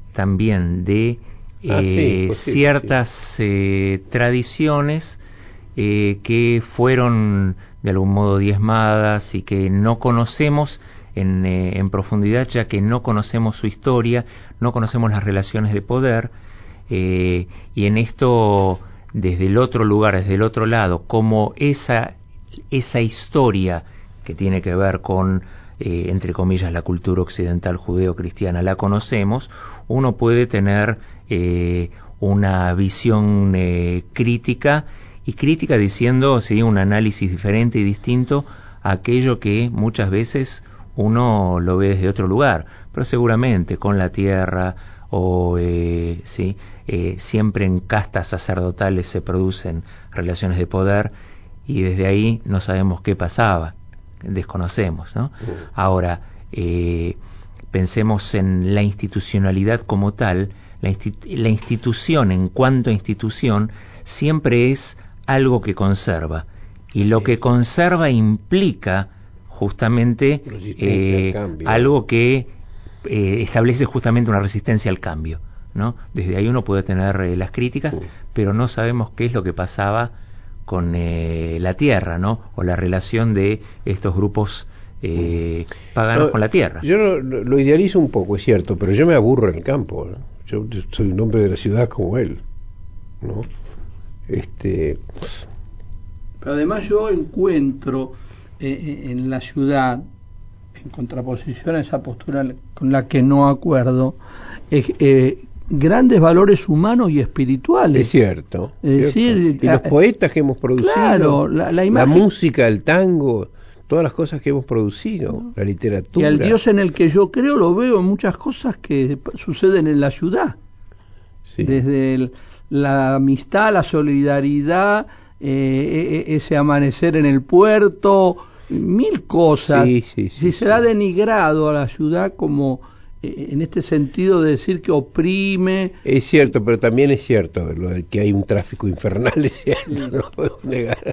también de Ah, sí, eh, posible, ciertas eh, tradiciones eh, que fueron de algún modo diezmadas y que no conocemos en, eh, en profundidad, ya que no conocemos su historia, no conocemos las relaciones de poder, eh, y en esto, desde el otro lugar, desde el otro lado, como esa, esa historia que tiene que ver con, eh, entre comillas, la cultura occidental judeo-cristiana, la conocemos, uno puede tener eh, una visión eh, crítica, y crítica diciendo, sí, un análisis diferente y distinto a aquello que muchas veces uno lo ve desde otro lugar, pero seguramente con la tierra o eh, sí, eh, siempre en castas sacerdotales se producen relaciones de poder y desde ahí no sabemos qué pasaba, desconocemos, ¿no? Ahora, eh, pensemos en la institucionalidad como tal. La, instit- la institución en cuanto a institución siempre es algo que conserva, y lo que conserva implica justamente eh, algo que eh, establece justamente una resistencia al cambio, ¿no? Desde ahí uno puede tener eh, las críticas, uh. pero no sabemos qué es lo que pasaba con eh, la tierra, ¿no? O la relación de estos grupos eh, paganos no, con la tierra. Yo lo, lo idealizo un poco, es cierto, pero yo me aburro en el campo, ¿no? Yo soy un hombre de la ciudad como él, ¿no? Este... Pero además yo encuentro eh, en la ciudad, en contraposición a esa postura con la que no acuerdo, eh, eh, grandes valores humanos y espirituales. Es cierto. Es decir, y los poetas que hemos producido, claro, la, la, imagen, la música, el tango, todas las cosas que hemos producido, la literatura. Y al Dios en el que yo creo lo veo en muchas cosas que suceden en la ciudad. Sí. Desde el, la amistad, la solidaridad, eh, ese amanecer en el puerto, mil cosas. Sí, sí, sí, si sí. se ha denigrado a la ciudad como eh, en este sentido de decir que oprime. Es cierto, pero también es cierto lo de que hay un tráfico infernal, es cierto, no lo podemos negar.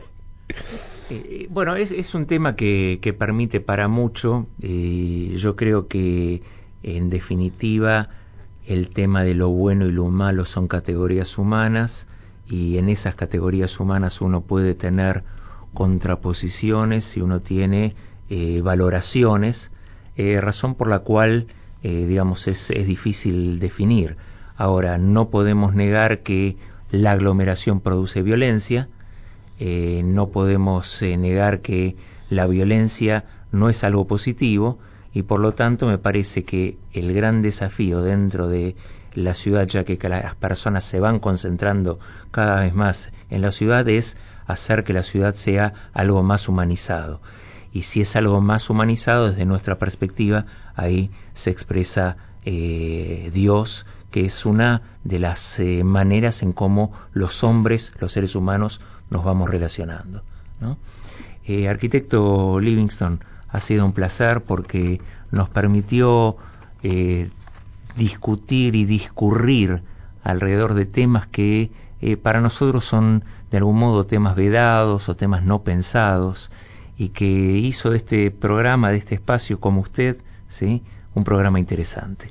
Eh, bueno, es, es un tema que, que permite para mucho. Eh, yo creo que en definitiva el tema de lo bueno y lo malo son categorías humanas, y en esas categorías humanas uno puede tener contraposiciones y uno tiene eh, valoraciones, eh, razón por la cual eh, digamos es, es difícil definir. Ahora, no podemos negar que la aglomeración produce violencia, eh, no podemos eh, negar que la violencia no es algo positivo, y por lo tanto me parece que el gran desafío dentro de la ciudad, ya que las personas se van concentrando cada vez más en la ciudad, es hacer que la ciudad sea algo más humanizado. Y si es algo más humanizado, desde nuestra perspectiva, ahí se expresa eh, Dios, que es una de las eh, maneras en cómo los hombres, los seres humanos, nos vamos relacionando, ¿no? Eh, arquitecto Livingston, ha sido un placer porque nos permitió eh, discutir y discurrir alrededor de temas que eh, para nosotros son de algún modo temas vedados o temas no pensados, y que hizo de este programa, de este espacio como usted, ¿sí?, un programa interesante.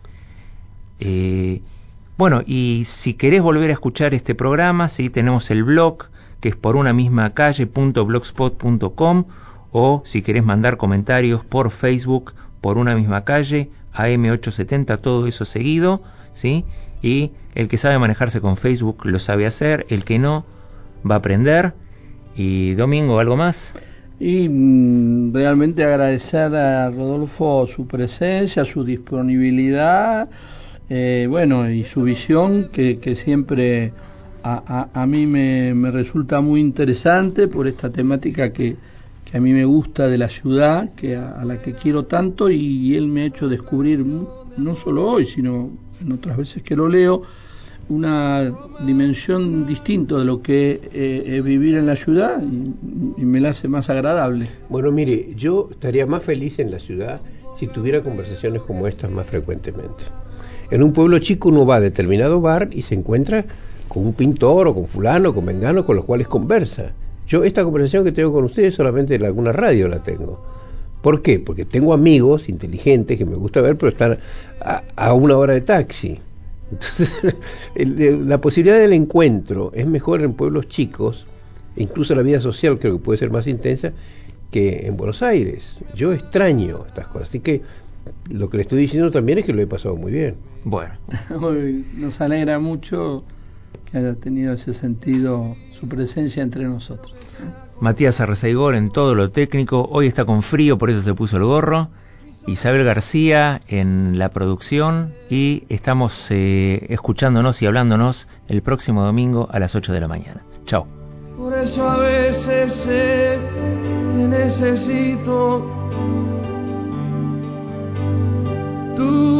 Eh, bueno, y si querés volver a escuchar este programa, ¿sí?, tenemos el blog, que es por una misma calle punto blogspot punto com, o si querés mandar comentarios por Facebook, por una misma calle, A M ochocientos setenta, todo eso seguido, ¿sí? Y el que sabe manejarse con Facebook lo sabe hacer, el que no va a aprender. Y Domingo, ¿algo más? Y mm, realmente agradecer a Rodolfo su presencia, su disponibilidad, eh, bueno, y su visión que, que siempre a, a, a mí me, me resulta muy interesante por esta temática que, que a mí me gusta de la ciudad, que a, a la que quiero tanto, y, y él me ha hecho descubrir, no solo hoy, sino en otras veces que lo leo, una dimensión distinta de lo que eh, es vivir en la ciudad, y, y me la hace más agradable. Bueno, mire, yo estaría más feliz en la ciudad si tuviera conversaciones como estas más frecuentemente. En un pueblo chico uno va a determinado bar y se encuentra con un pintor o con fulano, con mengano, con los cuales conversa. Yo esta conversación que tengo con ustedes solamente en alguna radio la tengo. ¿Por qué? Porque tengo amigos inteligentes que me gusta ver, pero están a, a una hora de taxi. Entonces, el, el, la posibilidad del encuentro es mejor en pueblos chicos incluso la vida social creo que puede ser más intensa que en Buenos Aires. Yo extraño estas cosas, así que lo que le estoy diciendo también es que lo he pasado muy bien. Bueno, nos alegra mucho que haya tenido ese sentido su presencia entre nosotros. Matías Arrezaigor en todo lo técnico, hoy está con frío, por eso se puso el gorro. Isabel García en la producción, y estamos eh, escuchándonos y hablándonos el próximo domingo a las ocho de la mañana. Chao. Por eso a veces sé que necesito tu